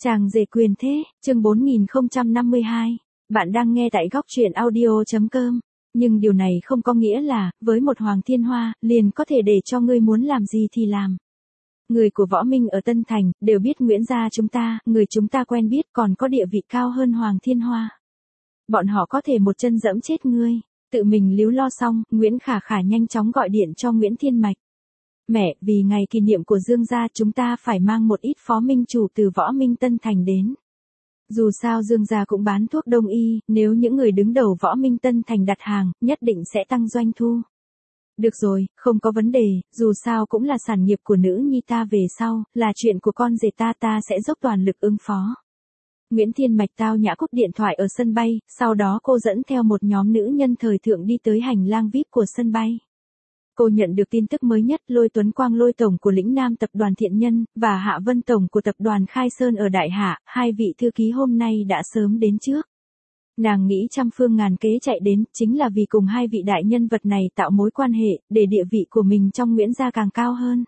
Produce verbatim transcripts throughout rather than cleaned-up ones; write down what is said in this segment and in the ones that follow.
Chàng rể quyền thế, chương bốn nghìn không trăm năm mươi hai. Bạn đang nghe tại góc truyện audio chấm com. Nhưng điều này không có nghĩa là, với một Hoàng Thiên Hoa, liền có thể để cho ngươi muốn làm gì thì làm. Người của Võ Minh ở Tân Thành, đều biết Nguyễn gia chúng ta, người chúng ta quen biết còn có địa vị cao hơn Hoàng Thiên Hoa. Bọn họ có thể một chân dẫm chết ngươi. Tự mình líu lo xong, Nguyễn Khả Khả nhanh chóng gọi điện cho Nguyễn Thiên Mạch. Mẹ, vì ngày kỷ niệm của Dương gia chúng ta phải mang một ít phó minh chủ từ Võ Minh Tân Thành đến. Dù sao Dương gia cũng bán thuốc đông y, nếu những người đứng đầu Võ Minh Tân Thành đặt hàng, nhất định sẽ tăng doanh thu. Được rồi, không có vấn đề, dù sao cũng là sản nghiệp của nữ nhi ta về sau, là chuyện của con rể ta ta sẽ dốc toàn lực ứng phó. Nguyễn Thiên Mạch tao nhã cúp điện thoại ở sân bay, sau đó cô dẫn theo một nhóm nữ nhân thời thượng đi tới hành lang vi ai pi của sân bay. Cô nhận được tin tức mới nhất, Lôi Tuấn Quang Lôi Tổng của lĩnh Nam Tập đoàn Thiện Nhân, và Hạ Vân Tổng của Tập đoàn Khai Sơn ở Đại Hạ, hai vị thư ký hôm nay đã sớm đến trước. Nàng nghĩ trăm phương ngàn kế chạy đến, chính là vì cùng hai vị đại nhân vật này tạo mối quan hệ, để địa vị của mình trong Nguyễn gia càng cao hơn.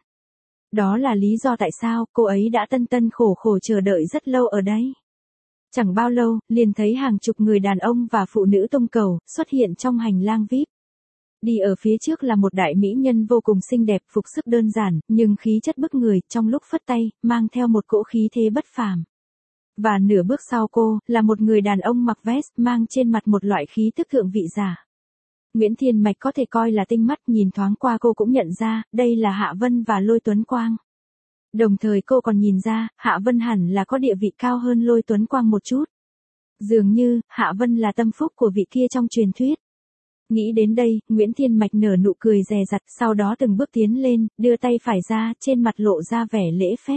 Đó là lý do tại sao cô ấy đã tân tân khổ khổ chờ đợi rất lâu ở đây. Chẳng bao lâu, liền thấy hàng chục người đàn ông và phụ nữ tung cầu, xuất hiện trong hành lang vi ai pi. Đi ở phía trước là một đại mỹ nhân vô cùng xinh đẹp, phục sức đơn giản, nhưng khí chất bức người, trong lúc phất tay, mang theo một cỗ khí thế bất phàm. Và nửa bước sau cô, là một người đàn ông mặc vest, mang trên mặt một loại khí tức thượng vị giả. Nguyễn Thiên Mạch có thể coi là tinh mắt, nhìn thoáng qua cô cũng nhận ra, đây là Hạ Vân và Lôi Tuấn Quang. Đồng thời cô còn nhìn ra, Hạ Vân hẳn là có địa vị cao hơn Lôi Tuấn Quang một chút. Dường như, Hạ Vân là tâm phúc của vị kia trong truyền thuyết. Nghĩ đến đây, Nguyễn Thiên Mạch nở nụ cười dè dặt, sau đó từng bước tiến lên, đưa tay phải ra, trên mặt lộ ra vẻ lễ phép.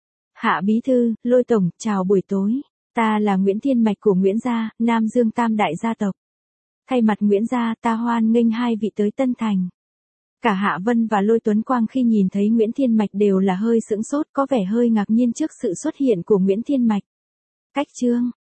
Hạ bí thư, Lôi Tổng, chào buổi tối. Ta là Nguyễn Thiên Mạch của Nguyễn gia, Nam Dương Tam đại gia tộc. Thay mặt Nguyễn gia, ta hoan nghênh hai vị tới Tân Thành. Cả Hạ Vân và Lôi Tuấn Quang khi nhìn thấy Nguyễn Thiên Mạch đều là hơi sững sốt, có vẻ hơi ngạc nhiên trước sự xuất hiện của Nguyễn Thiên Mạch. Cách chương,